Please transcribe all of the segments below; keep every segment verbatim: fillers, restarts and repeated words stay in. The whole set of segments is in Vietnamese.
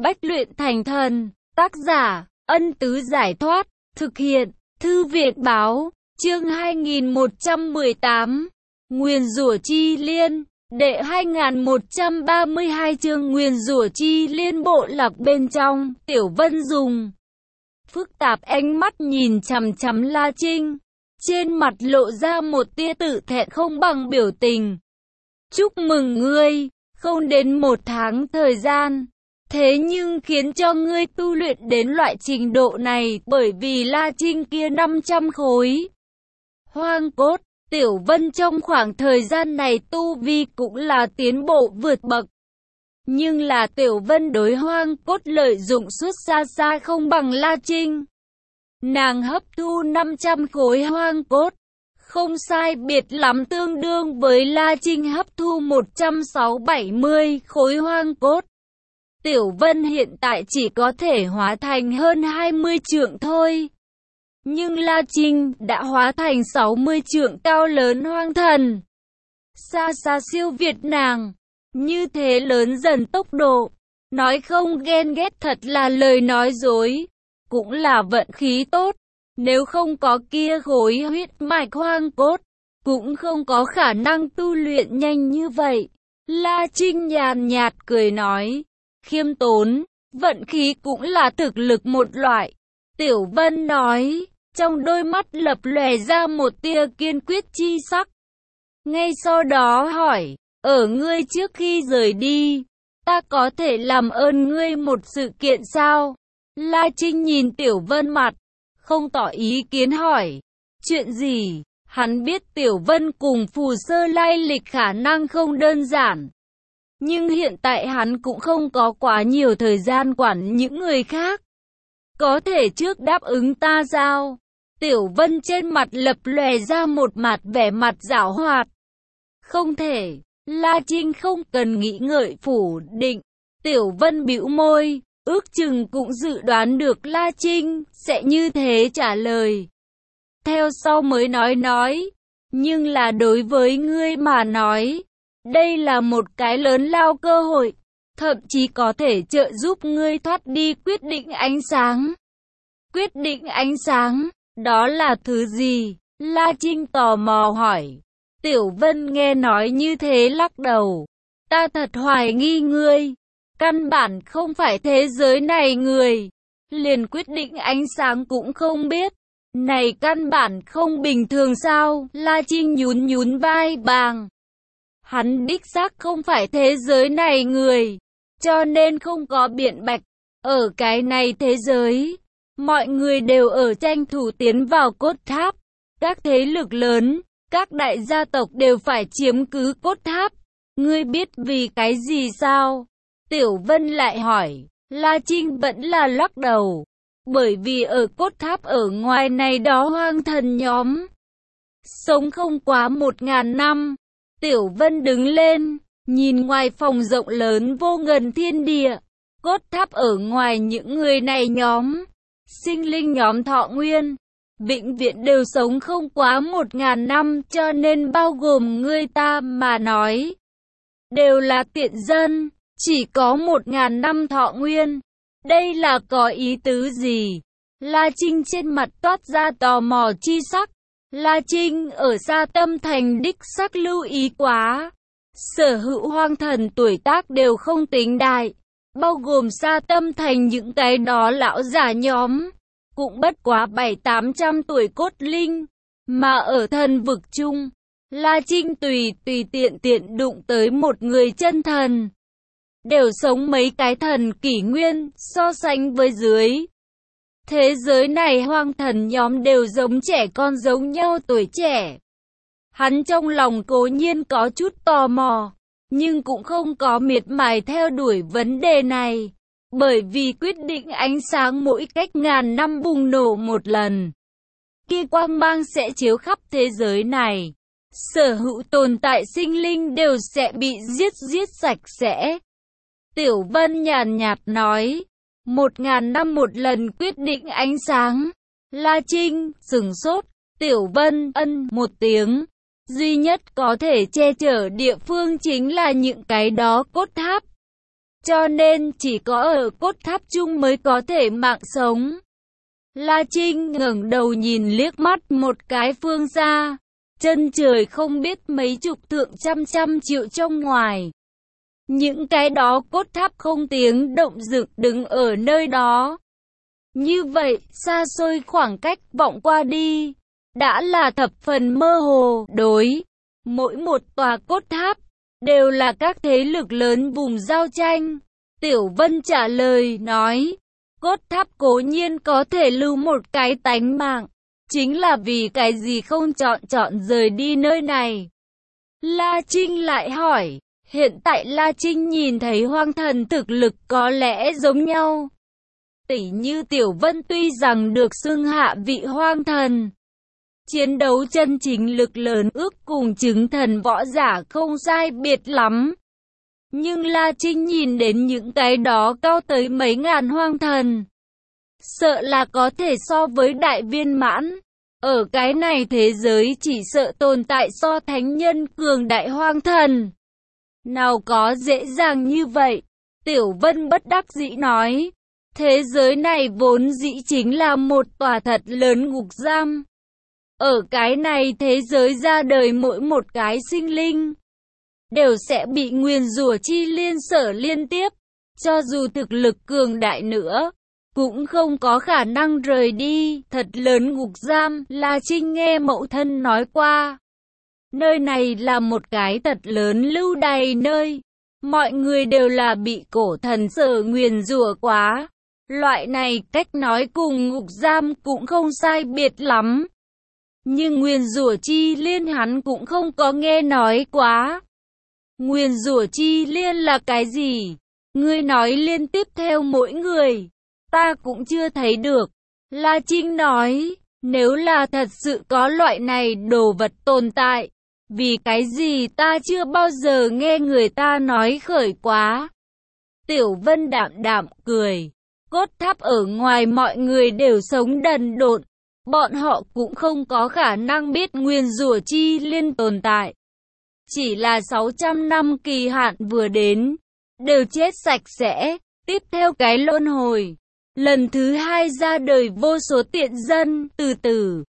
Bách luyện thành thần. Tác giả, Ân Tứ Giải Thoát. Thực hiện, Thư Viện Báo. Chương hai nghìn một trăm mười tám. Nguyền rủa chi liên. Đệ hai nghìn một trăm ba mươi hai chương nguyền rủa chi liên. Bộ lạc bên trong, Tiểu Vân dùng phức tạp ánh mắt nhìn chằm chằm La Trinh. Trên mặt lộ ra một tia tự thẹn không bằng biểu tình. Chúc mừng ngươi, không đến một tháng thời gian. Thế nhưng khiến cho ngươi tu luyện đến loại trình độ này, bởi vì La Trinh kia năm trăm khối hoang cốt. Tiểu Vân trong khoảng thời gian này tu vi cũng là tiến bộ vượt bậc. Nhưng là Tiểu Vân đối hoang cốt lợi dụng suốt xa xa không bằng La Trinh. Nàng hấp thu năm trăm khối hoang cốt, không sai biệt lắm tương đương với La Trinh hấp thu một trăm sáu bảy mươi khối hoang cốt. Tiểu Vân hiện tại chỉ có thể hóa thành hơn hai mươi trượng thôi. Nhưng La Trinh đã hóa thành sáu mươi trượng cao lớn hoang thần. Xa xa siêu việt nàng. Như thế lớn dần tốc độ. Nói không ghen ghét thật là lời nói dối. Cũng là vận khí tốt. Nếu không có kia khối huyết mạch hoang cốt, cũng không có khả năng tu luyện nhanh như vậy. La Trinh nhàn nhạt cười nói. Khiêm tốn, vận khí cũng là thực lực một loại. Tiểu Vân nói. Trong đôi mắt lập lòe ra một tia kiên quyết chi sắc. Ngay sau đó hỏi, ở ngươi trước khi rời đi, ta có thể làm ơn ngươi một sự kiện sao? La Trinh nhìn Tiểu Vân mặt, không tỏ ý kiến hỏi, chuyện gì? Hắn biết Tiểu Vân cùng Phù Sơ lai lịch khả năng không đơn giản. Nhưng hiện tại hắn cũng không có quá nhiều thời gian quản những người khác. Có thể trước đáp ứng ta sao? Tiểu Vân trên mặt lập lòe ra một mặt vẻ mặt giảo hoạt. Không thể, La Trinh không cần nghĩ ngợi phủ định. Tiểu Vân bĩu môi, ước chừng cũng dự đoán được La Trinh sẽ như thế trả lời. Theo sau mới nói nói, nhưng là đối với ngươi mà nói, đây là một cái lớn lao cơ hội, thậm chí có thể trợ giúp ngươi thoát đi quyết định ánh sáng. Quyết định ánh sáng? Đó là thứ gì? La Trinh tò mò hỏi. Tiểu Vân nghe nói như thế lắc đầu. Ta thật hoài nghi ngươi. Căn bản không phải thế giới này người. Liền quyết định ánh sáng cũng không biết. Này căn bản không bình thường sao? La Trinh nhún nhún vai bàng. Hắn đích xác không phải thế giới này người. Cho nên không có biện bạch. Ở cái này thế giới, mọi người đều ở tranh thủ tiến vào cốt tháp. Các thế lực lớn, các đại gia tộc đều phải chiếm cứ cốt tháp. Ngươi biết vì cái gì sao? Tiểu Vân lại hỏi. La Trinh vẫn là lắc đầu. Bởi vì ở cốt tháp ở ngoài này đó hoang thần nhóm sống không quá một ngàn năm. Tiểu Vân đứng lên, nhìn ngoài phòng rộng lớn vô ngần thiên địa. Cốt tháp ở ngoài những người này nhóm sinh linh nhóm thọ nguyên, vĩnh viễn đều sống không quá một ngàn năm, cho nên bao gồm ngươi ta mà nói, đều là tiện dân, chỉ có một ngàn năm thọ nguyên. Đây là có ý tứ gì? La Trinh trên mặt toát ra tò mò chi sắc. La Trinh ở Sa Tâm Thành đích sắc lưu ý quá. Sở hữu hoang thần tuổi tác đều không tính đại. Bao gồm Sa Tâm Thành những cái đó lão già nhóm, cũng bất quá bảy tám trăm tuổi cốt linh. Mà ở thần vực chung, La Trinh tùy tùy tiện tiện đụng tới một người chân thần, đều sống mấy cái thần kỷ nguyên, so sánh với dưới. Thế giới này hoang thần nhóm đều giống trẻ con giống nhau tuổi trẻ. Hắn trong lòng cố nhiên có chút tò mò, nhưng cũng không có miệt mài theo đuổi vấn đề này. Bởi vì quyết định ánh sáng mỗi cách ngàn năm bùng nổ một lần, kia quang mang sẽ chiếu khắp thế giới này. Sở hữu tồn tại sinh linh đều sẽ bị giết giết sạch sẽ. Tiểu Vân nhàn nhạt nói, một ngàn năm một lần quyết định ánh sáng. La Trinh sửng sốt. Tiểu Vân ân một tiếng. Duy nhất có thể che chở địa phương chính là những cái đó cốt tháp. cho nên chỉ có ở cốt tháp chung mới có thể mạng sống. La Trinh ngẩng đầu nhìn liếc mắt một cái phương xa, chân trời không biết mấy chục thượng trăm trăm triệu trong ngoài. Những cái đó cốt tháp không tiếng động dựng đứng ở nơi đó. Như vậy, xa xôi khoảng cách vọng qua đi, đã là thập phần mơ hồ. Đối, mỗi một tòa cốt tháp, đều là các thế lực lớn vùng giao tranh. Tiểu Vân trả lời, nói, cốt tháp cố nhiên có thể lưu một cái tánh mạng, chính là vì cái gì không chọn chọn rời đi nơi này. La Trinh lại hỏi, hiện tại La Trinh nhìn thấy hoang thần thực lực có lẽ giống nhau. Tỉ như Tiểu Vân tuy rằng được xưng hạ vị hoang thần, chiến đấu chân chính lực lớn ước cùng chứng thần võ giả không sai biệt lắm. Nhưng La Trinh nhìn đến những cái đó cao tới mấy ngàn hoang thần, sợ là có thể so với đại viên mãn. Ở cái này thế giới chỉ sợ tồn tại so thánh nhân cường đại hoang thần. Nào có dễ dàng như vậy. Tiểu Vân bất đắc dĩ nói, thế giới này vốn dĩ chính là một tòa thật lớn ngục giam. Ở cái này thế giới ra đời mỗi một cái sinh linh đều sẽ bị nguyền rủa chi liên sở liên tiếp, cho dù thực lực cường đại nữa, cũng không có khả năng rời đi. Thật lớn ngục giam, La Trinh nghe mẫu thân nói qua. Nơi này là một cái thật lớn lưu đày nơi, mọi người đều là bị cổ thần sở nguyền rủa quá. Loại này cách nói cùng ngục giam cũng không sai biệt lắm. Nhưng nguyền rủa chi liên hắn cũng không có nghe nói quá. Nguyền rủa chi liên là cái gì? Ngươi nói liên tiếp theo mỗi người, ta cũng chưa thấy được. La Trinh nói, nếu là thật sự có loại này đồ vật tồn tại, vì cái gì ta chưa bao giờ nghe người ta nói khởi quá. Tiểu Vân đạm đạm cười, cốt tháp ở ngoài mọi người đều sống đần độn, bọn họ cũng không có khả năng biết nguyên rủa chi liên tồn tại. Chỉ là sáu trăm năm kỳ hạn vừa đến, đều chết sạch sẽ, tiếp theo cái luân hồi. Lần thứ hai ra đời vô số tiện dân, từ từ.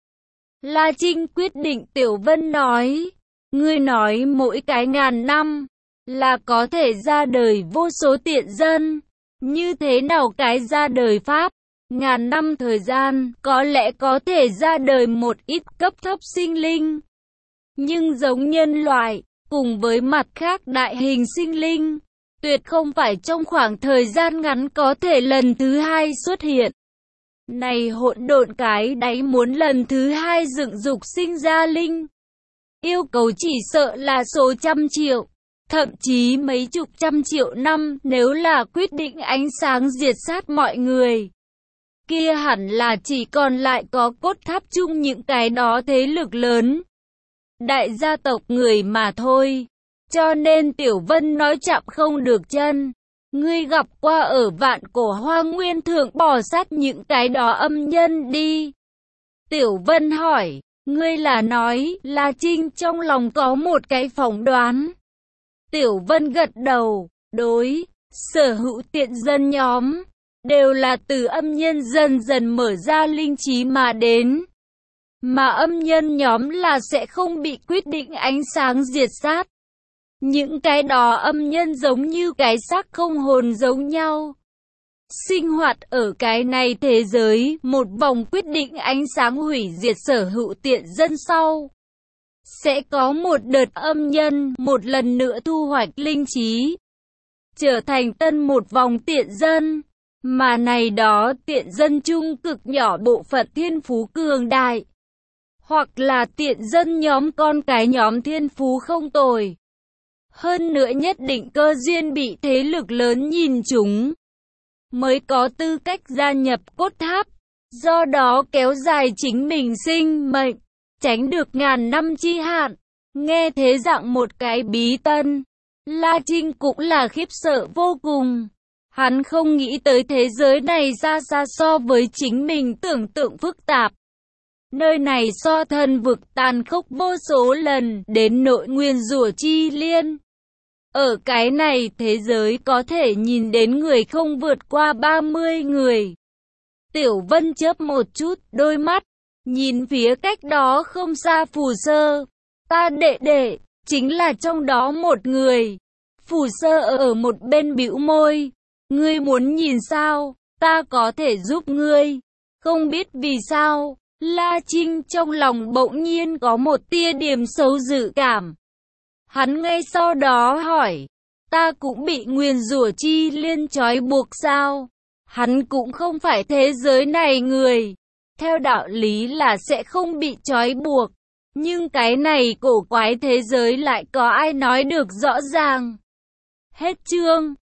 La Trinh quyết định. Tiểu Vân nói, ngươi nói mỗi cái ngàn năm, là có thể ra đời vô số tiện dân. Như thế nào cái ra đời pháp? Ngàn năm thời gian, có lẽ có thể ra đời một ít cấp thấp sinh linh. Nhưng giống nhân loại, cùng với mặt khác đại hình sinh linh, tuyệt không phải trong khoảng thời gian ngắn có thể lần thứ hai xuất hiện. Này hỗn độn cái đáy muốn lần thứ hai dựng dục sinh ra linh, yêu cầu chỉ sợ là số trăm triệu, thậm chí mấy chục trăm triệu năm. Nếu là quyết định ánh sáng diệt sát mọi người, kia hẳn là chỉ còn lại có cốt tháp chung những cái đó thế lực lớn, đại gia tộc người mà thôi. Cho nên Tiểu Vân nói chạm không được chân. Ngươi gặp qua ở vạn cổ hoang nguyên thượng bò sát những cái đó âm nhân đi. Tiểu Vân hỏi, ngươi là nói, La Trinh trong lòng có một cái phỏng đoán. Tiểu Vân gật đầu, đối, sở hữu tiện dân nhóm, đều là từ âm nhân dần dần mở ra linh trí mà đến. Mà âm nhân nhóm là sẽ không bị quyết định ánh sáng diệt sát. Những cái đó âm nhân giống như cái xác không hồn giống nhau, sinh hoạt ở cái này thế giới, một vòng quyết định ánh sáng hủy diệt sở hữu tiện dân sau. Sẽ có một đợt âm nhân, một lần nữa thu hoạch linh trí, trở thành tân một vòng tiện dân. Mà này đó tiện dân chung cực nhỏ bộ phận thiên phú cường đại, hoặc là tiện dân nhóm con cái nhóm thiên phú không tồi. Hơn nữa nhất định cơ duyên bị thế lực lớn nhìn chúng, mới có tư cách gia nhập cốt tháp, do đó kéo dài chính mình sinh mệnh, tránh được ngàn năm chi hạn. Nghe thế dạng một cái bí tân, La Trinh cũng là khiếp sợ vô cùng. Hắn không nghĩ tới thế giới này xa xa so với chính mình tưởng tượng phức tạp. Nơi này so thần vực tàn khốc vô số lần, đến nội nguyên rủa chi liên. Ở cái này thế giới có thể nhìn đến người không vượt qua ba mươi người. Tiểu Vân chớp một chút đôi mắt, nhìn phía cách đó không xa Phù Sơ. Ta đệ đệ, chính là trong đó một người. Phù Sơ ở một bên bĩu môi. Ngươi muốn nhìn sao? Ta có thể giúp ngươi. Không biết vì sao, La Trinh trong lòng bỗng nhiên có một tia điểm xấu dự cảm. Hắn ngay sau đó hỏi, ta cũng bị nguyền rủa chi liên trói buộc sao? Hắn cũng không phải thế giới này người. Theo đạo lý là sẽ không bị trói buộc. Nhưng cái này cổ quái thế giới lại có ai nói được rõ ràng. Hết chương.